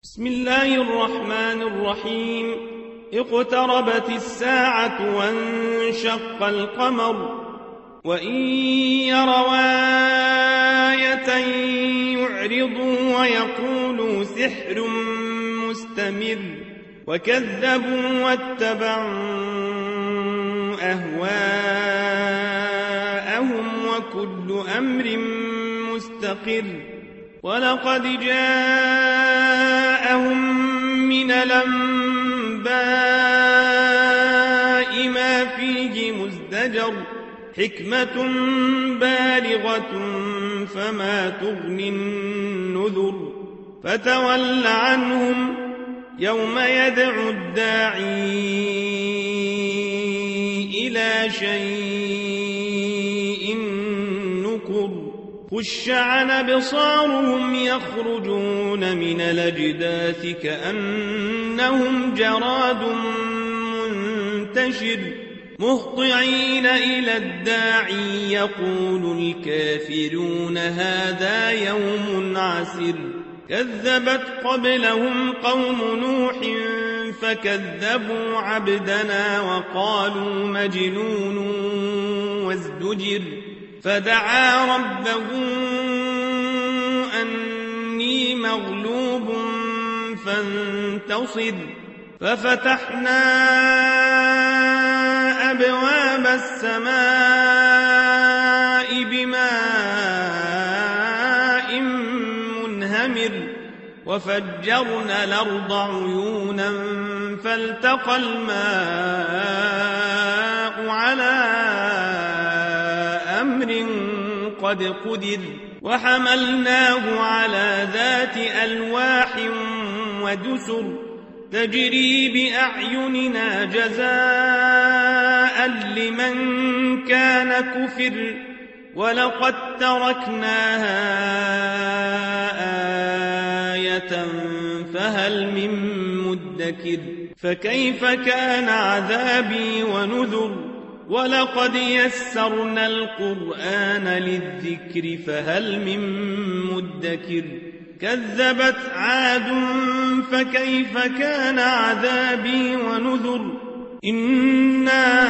بسم الله الرحمن الرحيم. اقتربت الساعة وانشق القمر وإن يروا آية يعرضوا ويقولوا سحر مستمر وكذبوا واتبعوا أهواءهم وكل أمر مستقر. ولقد جاءهم من الأنباء ما فيه مزدجر حكمة بالغة فما تغني النذر. فتول عنهم يوم يدعو الداعي إلى شيء نكر. خش عن أبصارهم يخرجون من الأجداث كأنهم جراد منتشر مهطعين إلى الداعي يقول الكافرون هذا يوم عسر. كذبت قبلهم قوم نوح فكذبوا عبدنا وقالوا مجنون وازدجر. فدعا ربه أني مغلوب فانتصر. ففتحنا أبواب السماء بماء منهمر وفجرنا الأرض عيونا فالتقى الماء على أمر قد قدر. وحملناه على ذات ألواح ودسر تجري بأعيننا جزاء لمن كان كفر. ولقد تركناها آية فهل من مدكر. فكيف كان عذابي ونذر. ولقد يسرنا القرآن للذكر فهل من مدكر. كذبت عاد فكيف كان عذابي ونذر. إنا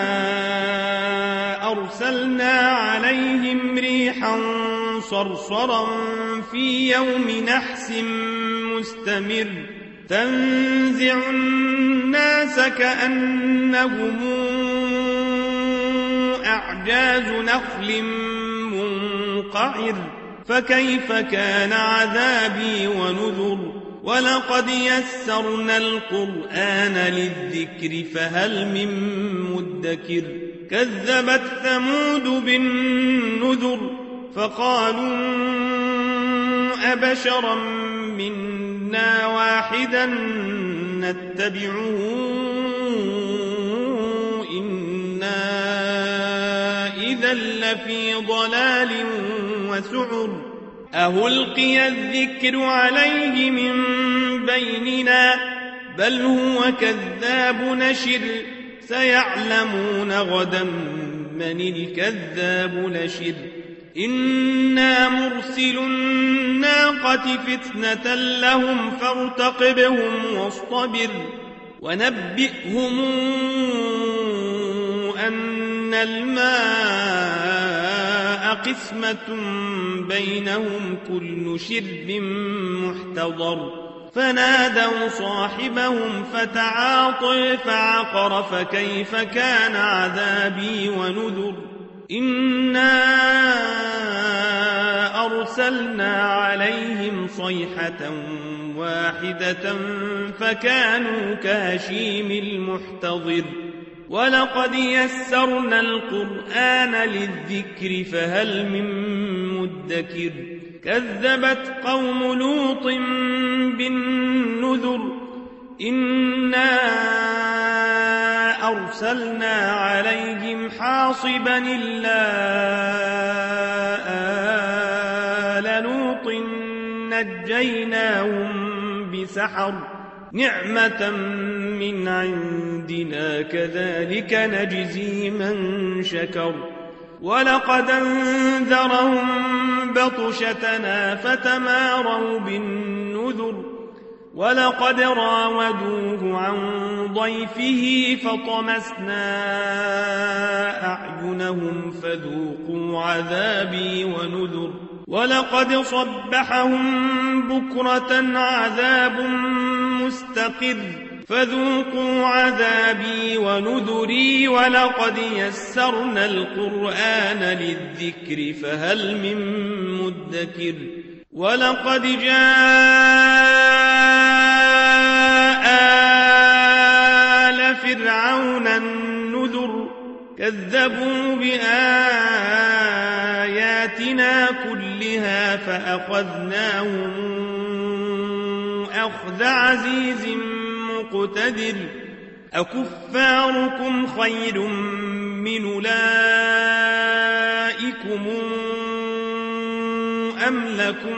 أرسلنا عليهم ريحا صرصرا في يوم نحس مستمر تنزع الناس كأنهم أعجاز نخل منقعر. فكيف كان عذابي ونذر. ولقد يسرنا القرآن للذكر فهل من مدكر. كذبت ثمود بالنذر فقالوا أبشرا منا واحدا نتبعه إنا إذا لفي ضلال وسعر. أهلقي الذكر عليه من بيننا بل هو كذاب نشر. سيعلمون غدا من الكذاب نشر. إنا مرسل الناقة فتنة لهم فارتقبهم واصطبر. ونبئهم أن الماء قسمة بينهم كل شرب محتضر. فنادوا صاحبهم فتعاطى فعقر. فكيف كان عذابي ونذر. إنا أرسلنا عليهم صيحة واحدة فكانوا كهشيم المحتضر. ولقد يسرنا القرآن للذكر فهل من مدكر. كذبت قوم لوط بالنذر. إنا أرسلنا عليهم حاصبا إلا آل لوط نجيناهم بسحر نعمة من عندنا كذلك نجزي من شكر. ولقد أنذرهم بطشتنا فتماروا بالنذر ولقد راودوه عن ضيفه فطمسنا أعينهم فذوقوا عذابي ونذر ولقد صبحهم بكرة عذاب مستقر فذوقوا عذابي ونذري ولقد يسرنا القرآن للذكر فهل من مدكر ولقد جاء آل فرعون النذر كذبوا بآياتنا كلها فأخذناهم أخذ عزيز مقتدر أكفاركم خير من أولئكم أم لكم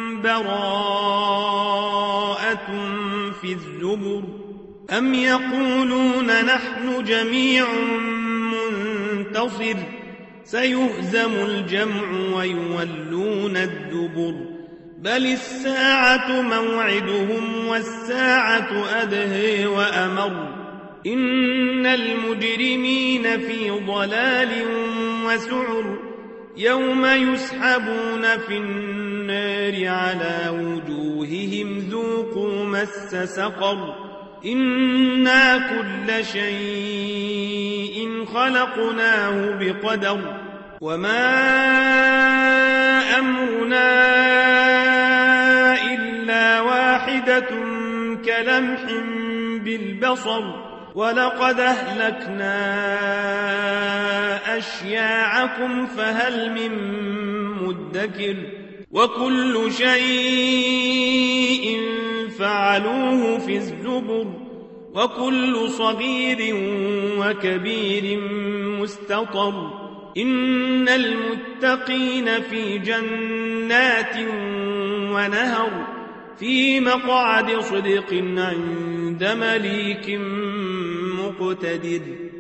براءة في الزبر أم يقولون نحن جميع منتصر سيهزم الجمع ويولون الدبر بل الساعة موعدهم والساعة أدهى وأمر إن المجرمين في ضلال وسعر يوم يسحبون في النار على وجوههم ذوقوا مس سقر إنا كل شيء خلقناه بقدر وما أمرنا إلا واحدة كلمح بالبصر ولقد أهلكنا أشياعكم فهل من مدكر وكل شيء فعلوه في الزبر وكل صغير وكبير مستطر إن المتقين في جنات ونهر في مقعد صدق عند مليك مقتدر